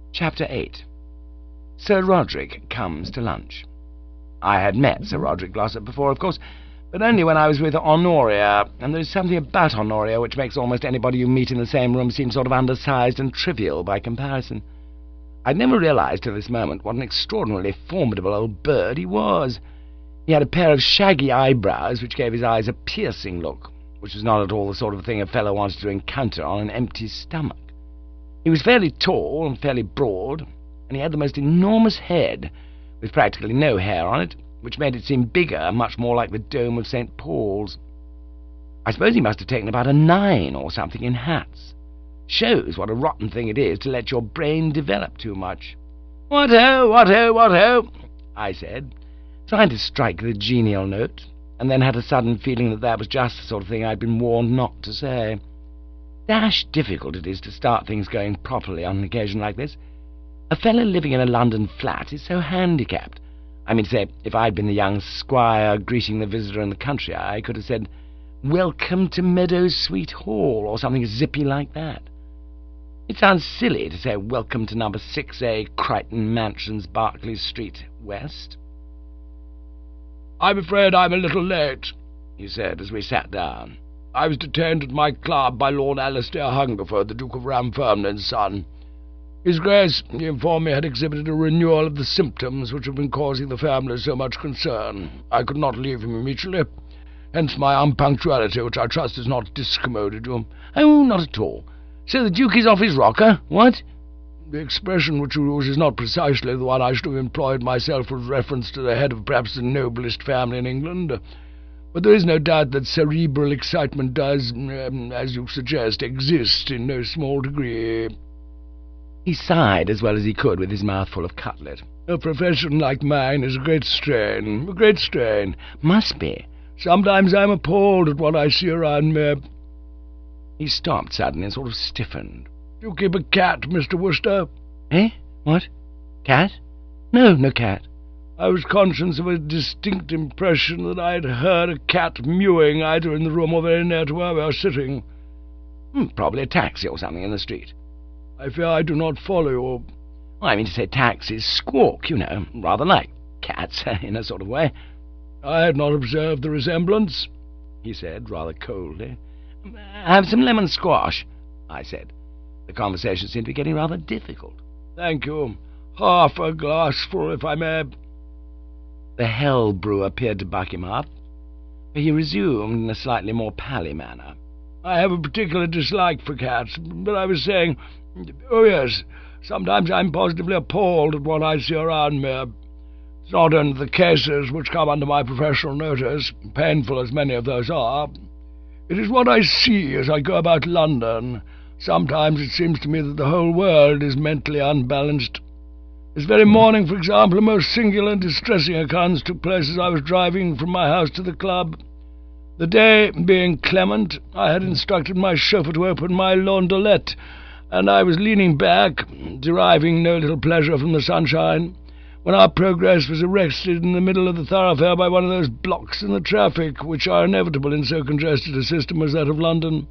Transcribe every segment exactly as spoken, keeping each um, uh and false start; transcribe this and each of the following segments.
Chapter eight. Sir Roderick comes to lunch. I had met Sir Roderick Glossop before, of course, but only when I was with Honoria, and there is something about Honoria which makes almost anybody you meet in the same room seem sort of undersized and trivial by comparison. I'd never realized till this moment what an extraordinarily formidable old bird he was. He had a pair of shaggy eyebrows which gave his eyes a piercing look, which was not at all the sort of thing a fellow wanted to encounter on an empty stomach. He was fairly tall and fairly broad, and he had the most enormous head, with practically no hair on it, which made it seem bigger, much more like the dome of Saint Paul's. I suppose he must have taken about a nine or something in hats. Shows what a rotten thing it is to let your brain develop too much. "What-ho, what-ho, what-ho," I said, trying to strike the genial note, and then had a sudden feeling that that was just the sort of thing I'd been warned not to say. Dashed difficult it is to start things going properly on an occasion like this. A fellow living in a London flat is so handicapped. I mean to say, if I'd been the young squire greeting the visitor in the country, I could have said, "Welcome to Meadows Sweet Hall," or something zippy like that. It sounds silly to say, "Welcome to number six A, Crichton Mansions, Berkeley Street, West." "I'm afraid I'm a little late," he said as we sat down. "I was detained at my club by Lord Alastair Hungerford, the Duke of Ramfernlin's son. His Grace, he informed me, had exhibited a renewal of the symptoms which have been causing the family so much concern. I could not leave him immediately, hence my unpunctuality, which I trust has not discommoded you." "Oh, not at all. So the Duke is off his rocker, what?" "The expression which you use is not precisely the one I should have employed myself with reference to the head of perhaps the noblest family in England. But there is no doubt that cerebral excitement does, um, as you suggest, exist in no small degree." He sighed as well as he could with his mouth full of cutlet. "A profession like mine is a great strain, a great strain." "Must be. Sometimes I'm appalled at what I see around me." He stopped suddenly and sort of stiffened. "Do you keep a cat, Mister Wooster?" "Eh? What? Cat? No, no cat." "I was conscious of a distinct impression that I had heard a cat mewing either in the room or very near to where we are sitting." Hmm, "probably a taxi or something in the street." "I fear I do not follow you." Well, I mean to say taxis squawk, you know, rather like cats, in a sort of way." "I had not observed the resemblance," he said, rather coldly. "Have some lemon squash," I said. The conversation seemed to be getting rather difficult. "Thank you. Half a glassful, if I may." The hell brew appeared to buck him up, but he resumed in a slightly more pally manner. "I have a particular dislike for cats, but I was saying... Oh, yes, sometimes I'm positively appalled at what I see around me. It's not only the cases which come under my professional notice, painful as many of those are. It is what I see as I go about London. Sometimes it seems to me that the whole world is mentally unbalanced. This very morning, for example, a most singular and distressing occurrence took place as I was driving from my house to the club. The day being clement, I had instructed my chauffeur to open my launderette, and I was leaning back, deriving no little pleasure from the sunshine, when our progress was arrested in the middle of the thoroughfare by one of those blocks in the traffic which are inevitable in so congested a system as that of London."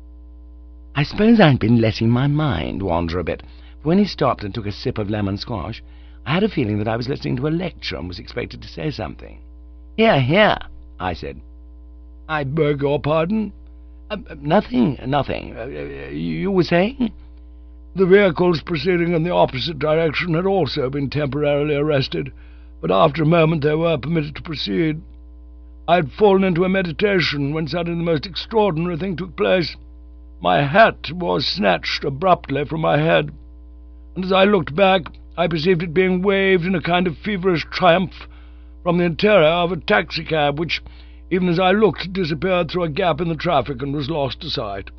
I suppose I'd been letting my mind wander a bit. When he stopped and took a sip of lemon squash, I had a feeling that I was listening to a lecture and was expected to say something. "Here, here," I said. "I beg your pardon?" Uh, nothing, nothing. Uh, you were saying?" "The vehicles proceeding in the opposite direction had also been temporarily arrested, but after a moment they were permitted to proceed. I had fallen into a meditation when suddenly the most extraordinary thing took place. My hat was snatched abruptly from my head, and as I looked back, I perceived it being waved in a kind of feverish triumph from the interior of a taxicab, which, even as I looked, disappeared through a gap in the traffic and was lost to sight."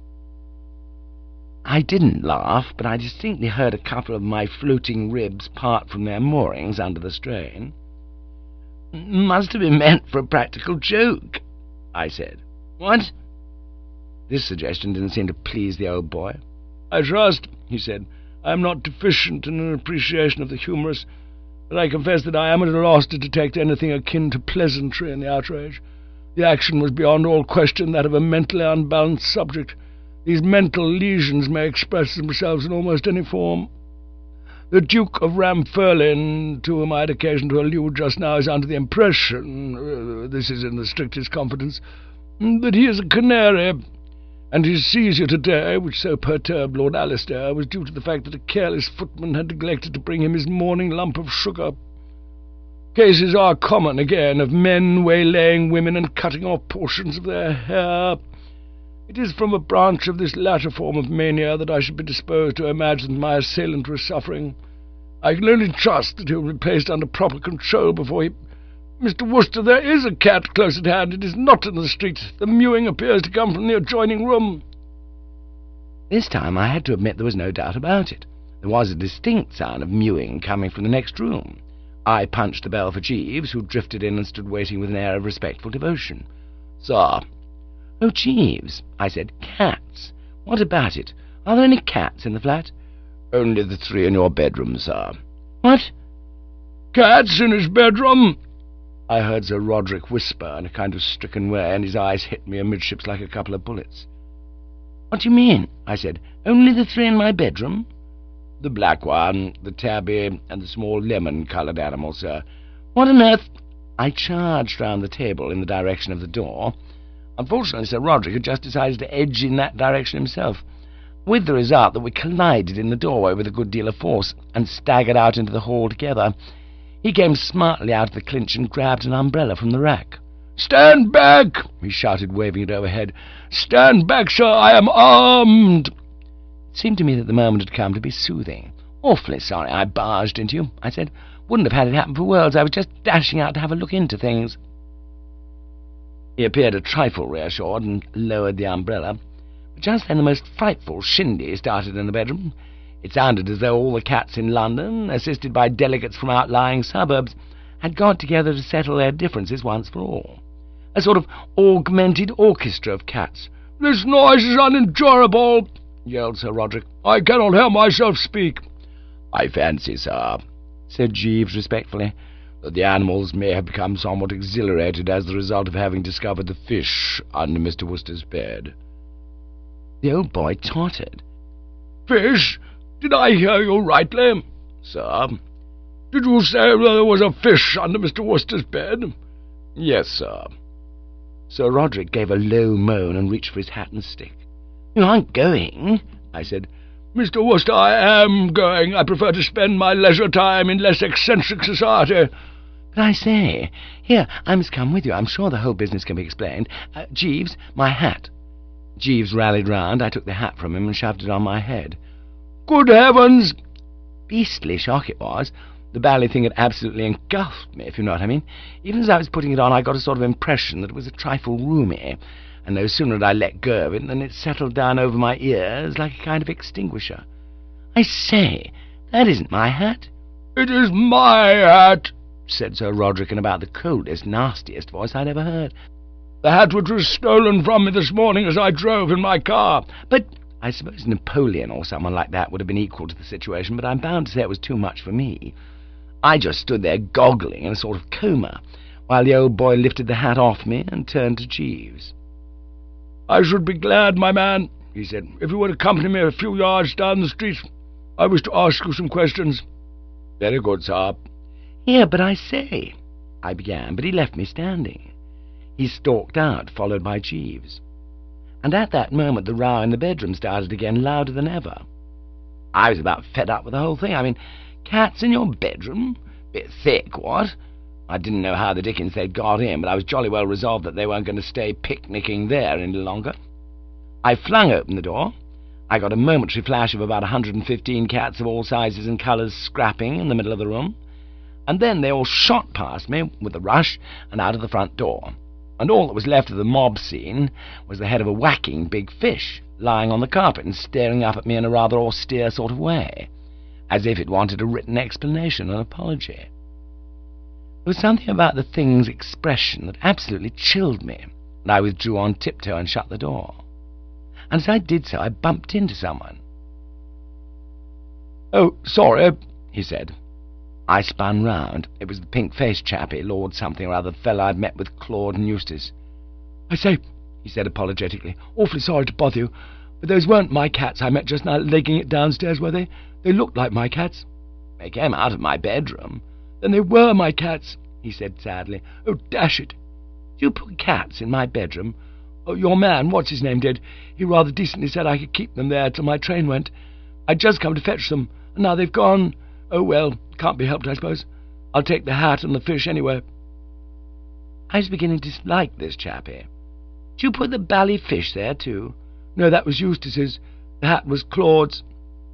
I didn't laugh, but I distinctly heard a couple of my floating ribs part from their moorings under the strain. "Must have been meant for a practical joke," I said. "What?" This suggestion didn't seem to please the old boy. "I trust," he said, "I am not deficient in an appreciation of the humorous, but I confess that I am at a loss to detect anything akin to pleasantry in the outrage. The action was beyond all question that of a mentally unbalanced subject. These mental lesions may express themselves in almost any form. The Duke of Ramfurlin, to whom I had occasion to allude just now, is under the impression, uh, this is in the strictest confidence, that he is a canary, and his seizure today, which so perturbed Lord Alistair, was due to the fact that a careless footman had neglected to bring him his morning lump of sugar. Cases are common, again, of men waylaying women and cutting off portions of their hair. It is from a branch of this latter form of mania that I should be disposed to imagine that my assailant was suffering. I can only trust that he will be placed under proper control before he... Mister Wooster, there is a cat close at hand. It is not in the street. The mewing appears to come from the adjoining room. This time I had to admit there was no doubt about it. There was a distinct sound of mewing coming from the next room. I punched the bell for Jeeves, who drifted in and stood waiting with an air of respectful devotion. "Sir." "Oh, Jeeves," I said, "cats. What about it? Are there any cats in the flat?" "Only the three in your bedroom, sir." "What?" "Cats in his bedroom?" I heard Sir Roderick whisper in a kind of stricken way, and his eyes hit me amidships like a couple of bullets. "What do you mean?" I said. "Only the three in my bedroom?" "The black one, the tabby, and the small lemon-coloured animal, sir." "What on earth—" I charged round the table in the direction of the door. Unfortunately, Sir Roderick had just decided to edge in that direction himself, with the result that we collided in the doorway with a good deal of force, and staggered out into the hall together. He came smartly out of the clinch and grabbed an umbrella from the rack. "Stand back!" he shouted, waving it overhead. "Stand back, sir! I am armed!" It seemed to me that the moment had come to be soothing. "Awfully sorry I barged into you," I said. "Wouldn't have had it happen for worlds. I was just dashing out to have a look into things." He appeared a trifle reassured, and lowered the umbrella. But just then the most frightful shindy started in the bedroom. It sounded as though all the cats in London, assisted by delegates from outlying suburbs, had got together to settle their differences once for all. A sort of augmented orchestra of cats. "This noise is unendurable," yelled Sir Roderick. "I cannot hear myself speak." "I fancy, sir," said Jeeves respectfully, "that the animals may have become somewhat exhilarated as the result of having discovered the fish under Mister Wooster's bed." The old boy tottered. "Fish? Did I hear you rightly?" "Sir?" "Did you say there was a fish under Mister Wooster's bed?" "Yes, sir." Sir Roderick gave a low moan and reached for his hat and stick. "You aren't going?" I said. "Mister Wooster, I am going. I prefer to spend my leisure time in less eccentric society." "But I say, here, I must come with you. I'm sure the whole business can be explained. Uh, Jeeves, my hat." Jeeves rallied round. I took the hat from him and shoved it on my head. "Good heavens!" Beastly shock it was. The bally thing had absolutely engulfed me, if you know what I mean. Even as I was putting it on, I got a sort of impression that it was a trifle roomy, and no sooner had I let go of it than it settled down over my ears like a kind of extinguisher. "I say, that isn't my hat." "It is my hat," said Sir Roderick in about the coldest, nastiest voice I'd ever heard. "The hat which was stolen from me this morning as I drove in my car." "But I suppose Napoleon or someone like that would have been equal to the situation, but I'm bound to say it was too much for me. I just stood there goggling in a sort of coma, while the old boy lifted the hat off me and turned to Jeeves. "I should be glad, my man," he said, "if you would accompany me a few yards down the street. I wish to ask you some questions." "Very good, sir." "Here, but I say," I began, but he left me standing. He stalked out, followed by Jeeves. And at that moment the row in the bedroom started again, louder than ever. I was about fed up with the whole thing. I mean, cats in your bedroom? Bit thick, what? I didn't know how the dickens they'd got in, but I was jolly well resolved that they weren't going to stay picnicking there any longer. I flung open the door. I got a momentary flash of about a hundred and fifteen cats of all sizes and colours scrapping in the middle of the room, and then they all shot past me with a rush and out of the front door. And all that was left of the mob scene was the head of a whacking big fish, lying on the carpet and staring up at me in a rather austere sort of way, as if it wanted a written explanation and apology. There was something about the thing's expression that absolutely chilled me, and I withdrew on tiptoe and shut the door. And as I did so, I bumped into someone. "Oh, sorry," he said. I spun round. It was the pink-faced chappie, Lord something or other, the fellow I'd met with Claude and Eustace. "I say," he said apologetically, "awfully sorry to bother you, but those weren't my cats I met just now legging it downstairs, were they? They looked like my cats." They came out of my bedroom." "Then they were my cats," he said sadly. "Oh, dash it! "You put cats in my bedroom?" "Oh, your man, what's his name, did. He rather decently said I could keep them there till my train went. I'd just come to fetch them, and now they've gone. Oh, well, can't be helped, I suppose. I'll take the hat and the fish anyway." I was beginning to dislike this chappie. "Did you put the bally fish there, too?" "No, that was Eustace's. The hat was Claude's."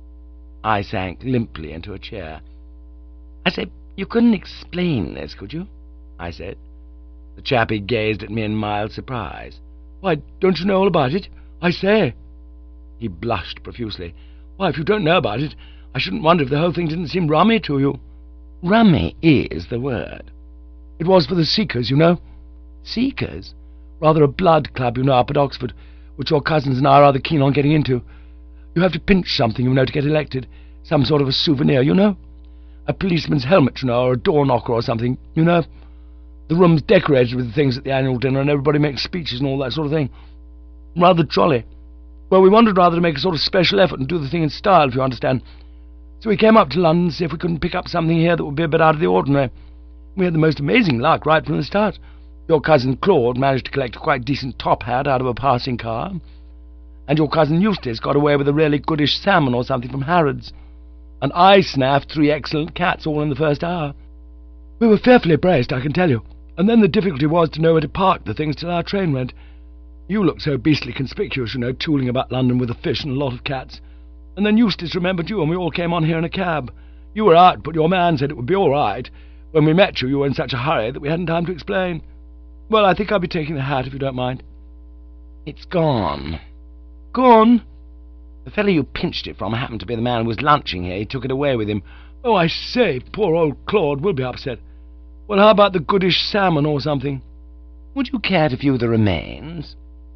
I sank limply into a chair. "I say, you couldn't explain this, could you?" I said. The chappie gazed at me in mild surprise. "Why, don't you know all about it? I say." He blushed profusely. "Why, if you don't know about it, I shouldn't wonder if the whole thing didn't seem rummy to you." "Rummy is the word." "It was for the Seekers, you know." "Seekers?" "Rather a blood club, you know, up at Oxford, which your cousins and I are rather keen on getting into. You have to pinch something, you know, to get elected. Some sort of a souvenir, you know. A policeman's helmet, you know, or a door knocker or something, you know. The room's decorated with the things at the annual dinner, and everybody makes speeches and all that sort of thing. Rather jolly. Well, we wanted rather to make a sort of special effort and do the thing in style, if you understand. So we came up to London to see if we couldn't pick up something here that would be a bit out of the ordinary. We had the most amazing luck right from the start. Your cousin Claude managed to collect a quite decent top hat out of a passing car, and your cousin Eustace got away with a really goodish salmon or something from Harrods, and I snaffed three excellent cats all in the first hour. We were fearfully braced, I can tell you, and then the difficulty was to know where to park the things till our train went. You looked so beastly conspicuous, you know, tooling about London with a fish and a lot of cats, and then Eustace remembered you, and we all came on here in a cab. You were out, but your man said it would be all right. When we met you, you were in such a hurry that we hadn't time to explain. Well, I think I'll be taking the hat, if you don't mind." "It's gone." "Gone?" "The fellow you pinched it from happened to be the man who was lunching here. He took it away with him." "Oh, I say, poor old Claude will be upset. Well, how about the goodish salmon or something?" "Would you care to view the remains?"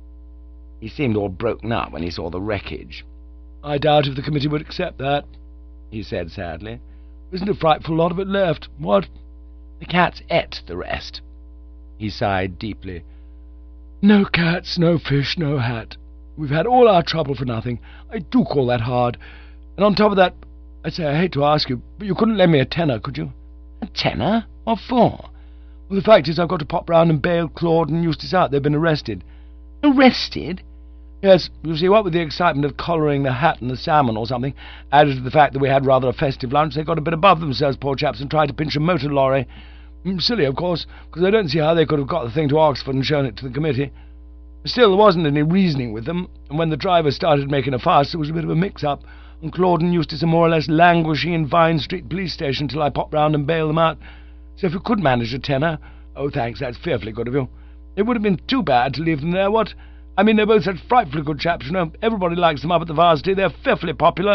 He seemed all broken up when he saw the wreckage. "I doubt if the committee would accept that," he said sadly. "Isn't a frightful lot of it left, what?" "The cats ate the rest." He sighed deeply. "No cats, no fish, no hat. We've had all our trouble for nothing. I do call that hard. And on top of that, I say, I hate to ask you, but you couldn't lend me a tenner, could you?" "A tenner? What for?" "Well, the fact is I've got to pop round and bail Claude and Eustace out. They've been arrested." "Arrested?" "Yes, you see, what with the excitement of collaring the hat and the salmon or something, added to the fact that we had rather a festive lunch, they got a bit above themselves, poor chaps, and tried to pinch a motor lorry. Silly, of course, because I don't see how they could have got the thing to Oxford and shown it to the committee. Still, there wasn't any reasoning with them, and when the driver started making a fuss, there was a bit of a mix-up, and Claude and Eustace are more or less languishing in Vine Street police station till I pop round and bail them out. So if you could manage a tenner— Oh, thanks, that's fearfully good of you. It would have been too bad to leave them there, what? I mean, they're both such frightfully good chaps, you know. Everybody likes them up at the Varsity. They're fearfully popular."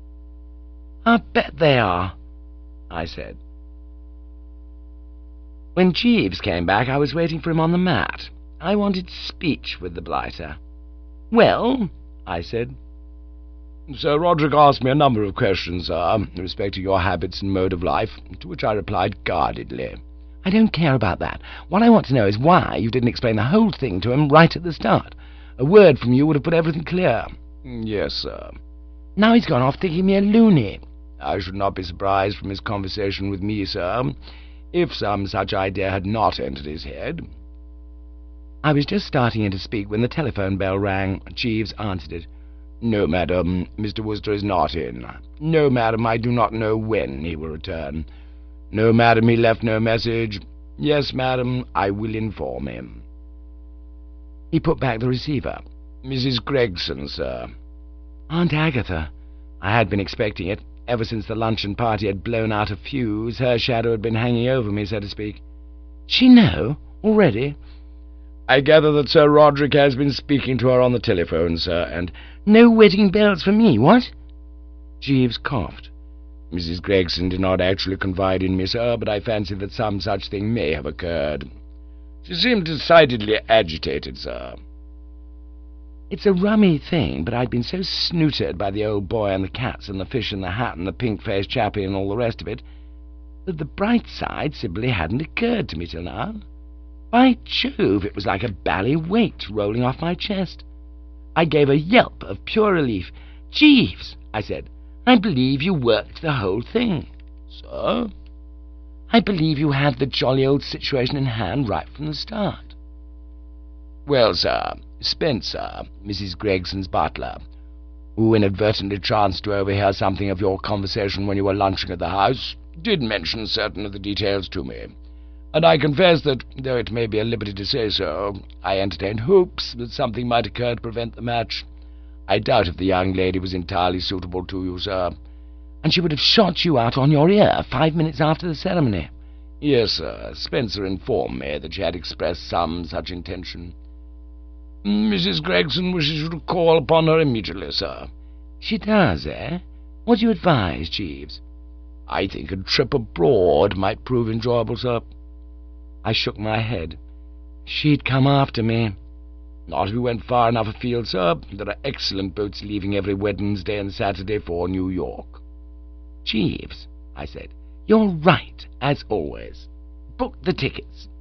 "I bet they are," I said. When Jeeves came back, I was waiting for him on the mat. I wanted speech with the blighter. "Well?" I said. "Sir Roderick asked me a number of questions, sir, respecting your habits and mode of life, to which I replied guardedly." "I don't care about that. What I want to know is why you didn't explain the whole thing to him right at the start. A word from you would have put everything clear." "Yes, sir." "Now he's gone off thinking me a loony." "I should not be surprised from his conversation with me, sir, if some such idea had not entered his head." I was just starting in to speak when the telephone bell rang. Jeeves answered it. "No, madam, Mister Wooster is not in. No, madam, I do not know when he will return. No, madam, he left no message. Yes, madam, I will inform him." He put back the receiver. "Missus Gregson, sir." Aunt Agatha. I had been expecting it. Ever since the luncheon party had blown out a fuse, her shadow had been hanging over me, so to speak. "She know? Already?" "I gather that Sir Roderick has been speaking to her on the telephone, sir, and—" "No wedding bells for me, what?" Jeeves coughed. "Missus Gregson did not actually confide in me, sir, but I fancy that some such thing may have occurred. She seemed decidedly agitated, sir." It's a rummy thing, but I'd been so snooted by the old boy and the cats and the fish and the hat and the pink-faced chappie and all the rest of it, that the bright side simply hadn't occurred to me till now. By Jove, it was like a bally weight rolling off my chest. I gave a yelp of pure relief. "Jeeves," I said, "I believe you worked the whole thing." Sir? I believe you had the jolly old situation in hand right from the start. Well, sir, Spencer, Missus Gregson's butler, who inadvertently chanced to overhear something of your conversation when you were lunching at the house, did mention certain of the details to me, and I confess that, though it may be a liberty to say so, I entertained hopes that something might occur to prevent the match. I doubt if the young lady was entirely suitable to you, sir, and she would have shot you out on your ear five minutes after the ceremony. Yes, sir, Spencer informed me that she had expressed some such intention. Missus Gregson wishes you to call upon her immediately, sir. She does, eh? What do you advise, Jeeves? I think a trip abroad might prove enjoyable, sir. I shook my head. She'd come after me. Not if we went far enough afield, sir. There are excellent boats leaving every Wednesday and Saturday for New York. Jeeves, I said, you're right, as always. Book the tickets.